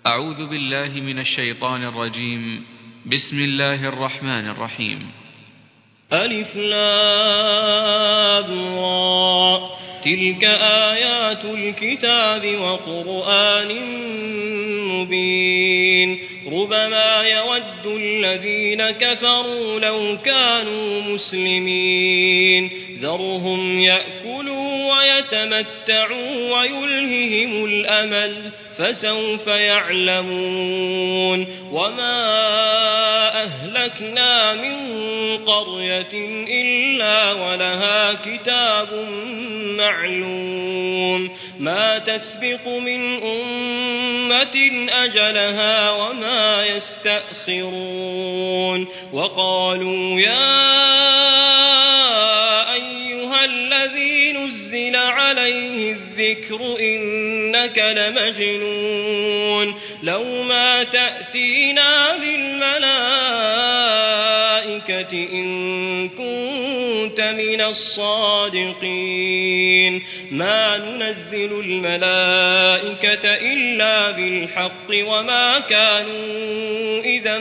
أعوذ بالله من الشيطان الرجيم. بسم الله الرحمن الرحيم. ألف لام را، تلك آيات الكتاب وقرآن مبين. ربما يود الذين كفروا لو كانوا مسلمين، ذرهم يأكلوا ويتمتعوا ويلههم الأمل، فسوف يعلمون. وما أهلكنا من قرية إلا ولها كتاب معلوم، ما تسبق من أمة أجلها وما يستأخرون. وقالوا يا أيها الذي نزل عليه الذكر إنك لمجنون، لو ما تأتينا بالملائكة إن كنت من الصادقين. ما ننزل الملائكة إلا بالحق وما كانوا إذا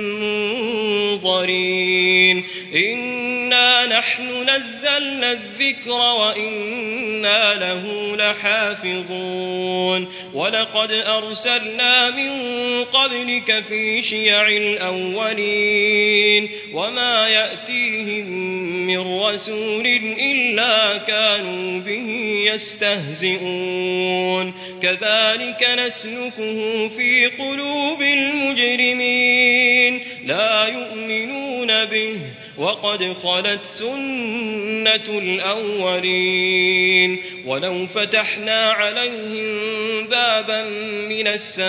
منظرين. إنا نحن نزلنا الذكر وإنا له لحافظون. ولقد أرسلنا من قبلك في شيع الأولين، وما يأتيهم من رسول إلا كانوا به يستهزئون. كذلك نسلكه في قلوب المجرمين، لا يؤمنون به وقد خلت سنة الأولين. ولو فتحنا عليهم بابا من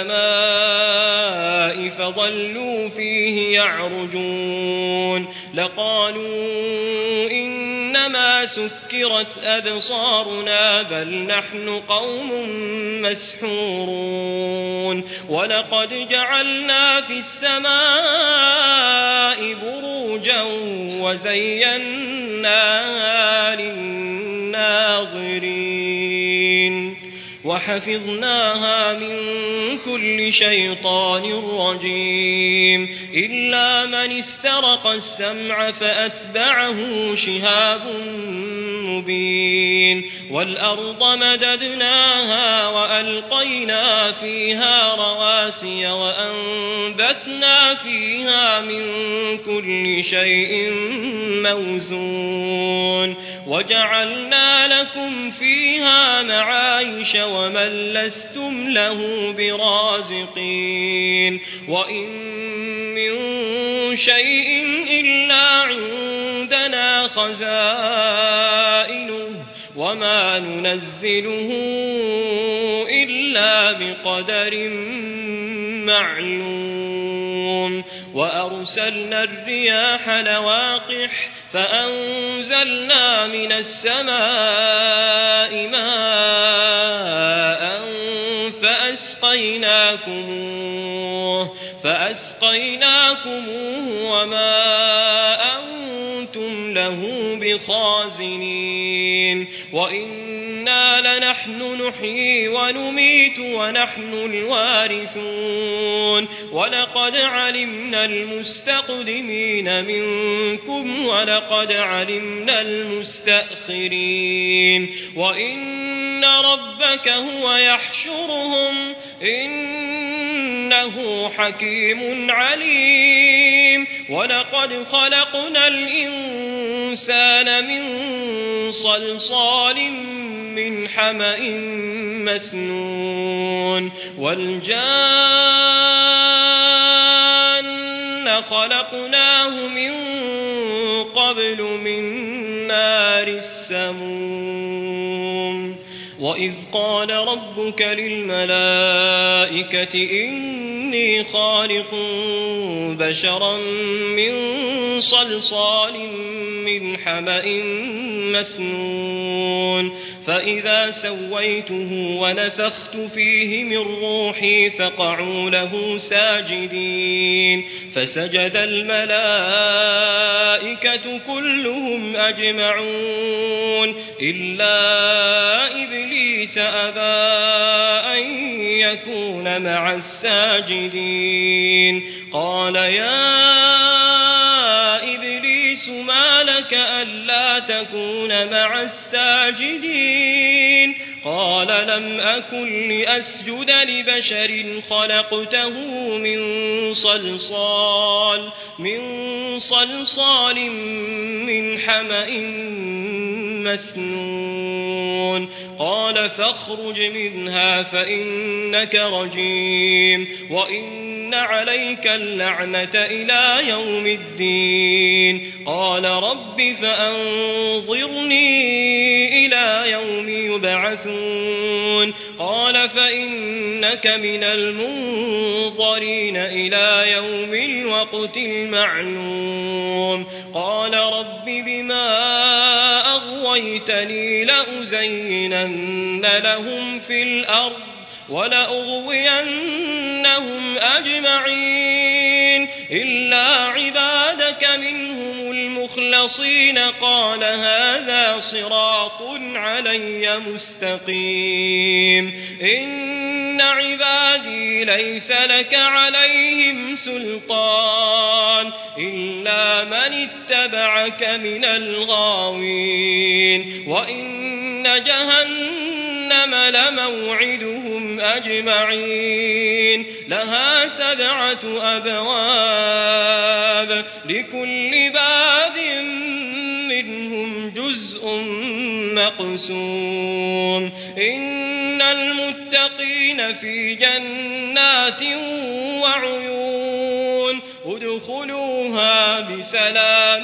السماء فظلوا فيه يعرجون لقالوا إنما سكرت أبصارنا بل نحن قوم مسحورون. ولقد جعلنا في السماء بروجا وزيناها للناظرين وحفظناها من كل شيطان رجيم إلا من استرق السمع فأتبعه شهاب مبين. والأرض مددناها وألقينا فيها رواسي وأنبتنا فيها من كل شيء موزون وجعلنا لكم فيها معايش ومن لستم له برازقين. وإن من شيء إلا عندنا خزائنه وما ننزله إلا بقدر معلوم. وأرسلنا الرياح لواقح فأنزلنا من السماء ماء فأسقيناكموه وما أنتم له بخازنين. وإنا لنحن نحيي ونميت ونحن الوارثون. ولقد علمنا المستقدمين منكم ولقد علمنا المستأخرين. وإن ربك هو يحشرهم إنه حكيم عليم. ولقد خلقنا الإنسان من صلصال من حمأ مسنون. والجان خلقناه من قبل من نار السموم. وإذ قال ربك للملائكة إني خالق بشرا من صلصال من حمأ مسنون فإذا سويته ونفخت فيه من روحي فقعوا له ساجدين فسجد الملائكة كلهم أجمعون إلا إبليس أبى أن يكون مع الساجدين قال يا إبليس ما لك ألا تكون مع الساجدين قال لم أكن لأسجد لبشر خلقته من صلصال من حمأ مسنون قال فاخرج منها فإنك رجيم وإن عليك اللعنة إلى يوم الدين قال رب فأنظرني إلى يوم يبعثون قال فإنك من المنظرين إلى يوم الوقت المعلوم قال رب بما أغويتني لأزينن لهم في الأرض ولأغوينهم أجمعين إلا عبادك منهم المخلصين قال هذا صراط علي مستقيم إن عبادي ليس لك عليهم سلطان إلا من اتبعك من الغاوين وإن جهنم لموعدهم أجمعين لها 7 أبواب لكل باب منهم جزء مقسوم إن المتقين في جنات وعيون ادخلوها بسلام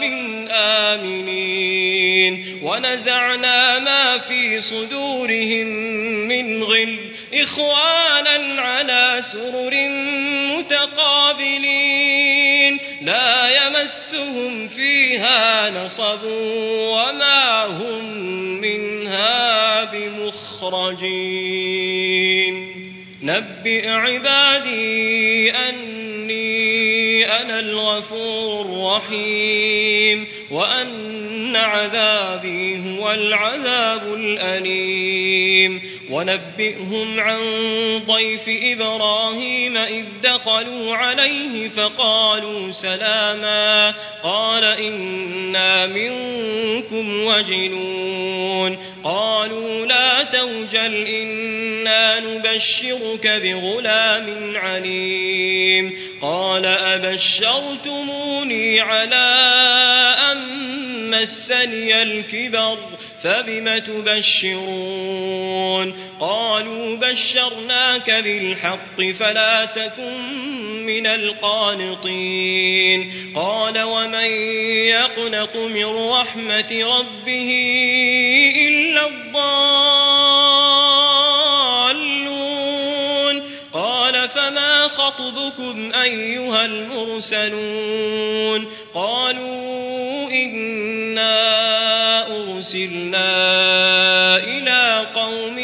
آمنين ونزعنا ما في صدورهم من غل إخوانا على سرر متقابلين لا يمسهم فيها نصب وما هم منها بمخرجين نبئ عبادي أني أنا الغفور الرحيم وأن عذابي هو العذاب الأليم ونبئهم عن ضيف إبراهيم إذ دخلوا عليه فقالوا سلاما قال إنا منكم وجلون قالوا لا توجل إنا نبشرك بغلام عليم قال أبشرتموني على أن مسني الكبر فبم تبشرون قالوا بشرناك بالحق فلا تكن من القانطين قال ومن يقنط من رحمة ربه إلا الضالون قال فما خطبكم أيها المرسلون قالوا إنا أرسلنا إلى قوم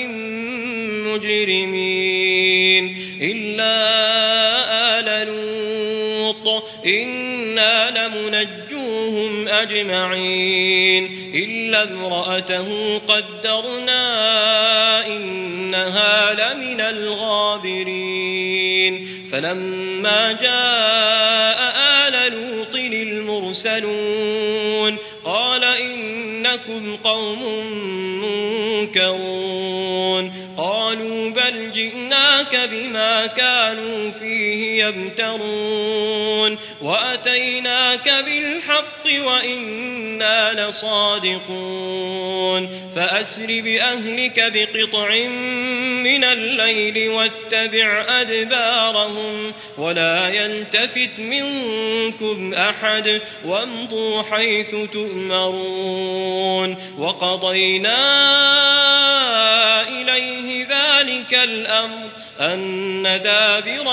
مجرمين إلا آل لوط إنا لمنجوهم أجمعين إلا امرأته قدرنا إنها لمن الغابرين فلما جاء آل لوط المرسلون قال إنكم قوم منكرون قالوا بل جئناك بما كانوا فيه يمترون وأتيناك بالحق وإنا لصادقون فأسر بأهلك بقطع من الليل واتبع أدبارهم ولا يلتفت منكم أحد وامضوا حيث تؤمرون وقضينا إليه ذلك الأمر أن دابر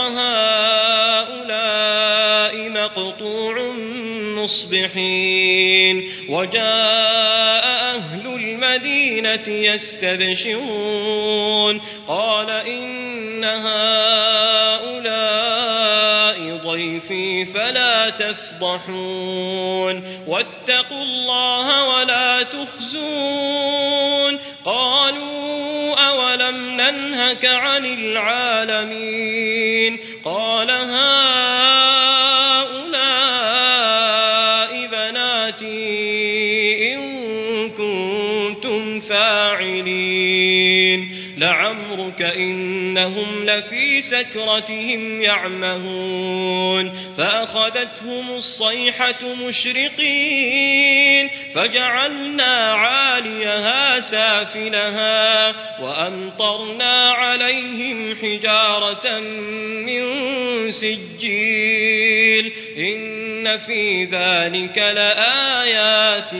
هؤلاء مقطوع مصبحين وجاء أهل المدينة يستبشرون قال إن هؤلاء ضيفي فلا تفضحون واتقوا الله ولا تخزون قالوا أولم ننهك عن العالمين قال هؤلاء بناتي إن كنتم فاعلين لعمرك إنهم لفي سكرتهم يعمهون فأخذتهم الصيحة مشرقين فجعلنا عاليها سافلها وأمطرنا عليهم حجارة من سجيل إن في ذلك لآيات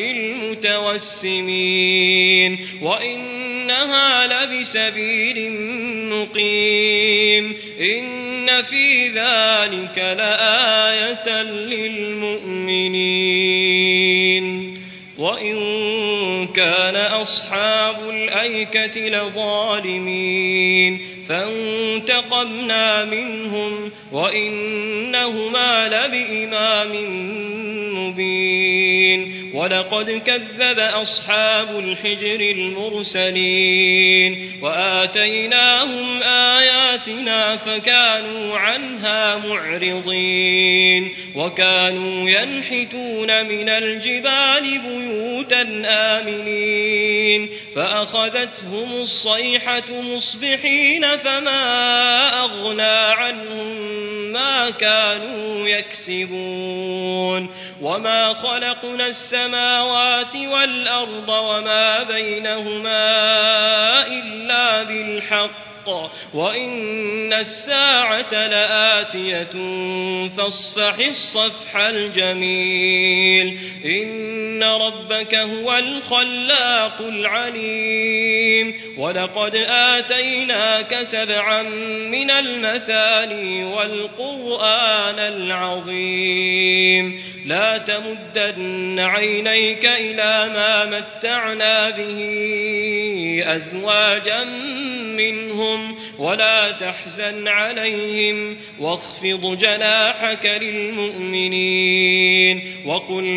للمتوسمين وإنها لبسبيل مقيم إن في ذلك لآية للمؤمنين وإن كان أصحاب الأيكة لظالمين فانتقمنا منهم وإنهما لبإمام مبين ولقد كذب أصحاب الحجر المرسلين وآتيناهم آياتنا فكانوا عنها معرضين وكانوا ينحتون من الجبال بيوتا آمنين فأخذتهم الصيحة مصبحين فما أغنى عنهم ما كانوا يكسبون وما خلقنا السماوات والأرض وما بينهما إلا بالحق وإن الساعة لآتية فاصفح الصفح الجميل إن ربك هو الخلاق العليم ولقد آتيناك 7 من المثاني والقرآن العظيم لا تمدن عينيك إلى ما متعنا به أزواجا منهم ولا تحزن عليهم واخفض جناحك للمؤمنين وقل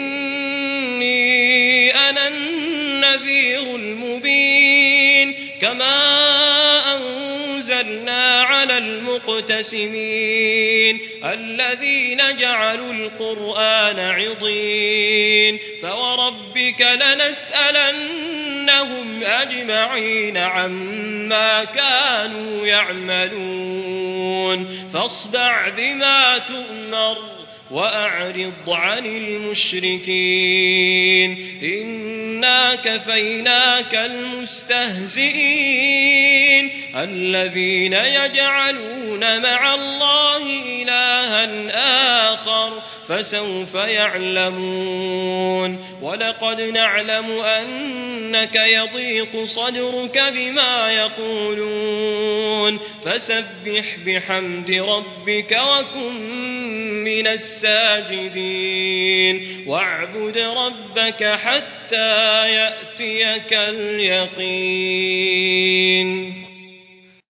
إني أنا النذير المبين كما أنزلنا على المقتسمين الذين جعلوا القرآن عضين فوربك لنسألنهم أجمعين عما كانوا يعملون فاصدع بما تؤمر وأعرض عن المشركين إنا كفيناك المستهزئين الذين يجعلون مع الله إلها آخر فسوف يعلمون ولقد نعلم أنك يضيق صدرك بما يقولون فسبح بحمد ربك وكن من الساجدين واعبد ربك حتى يأتيك اليقين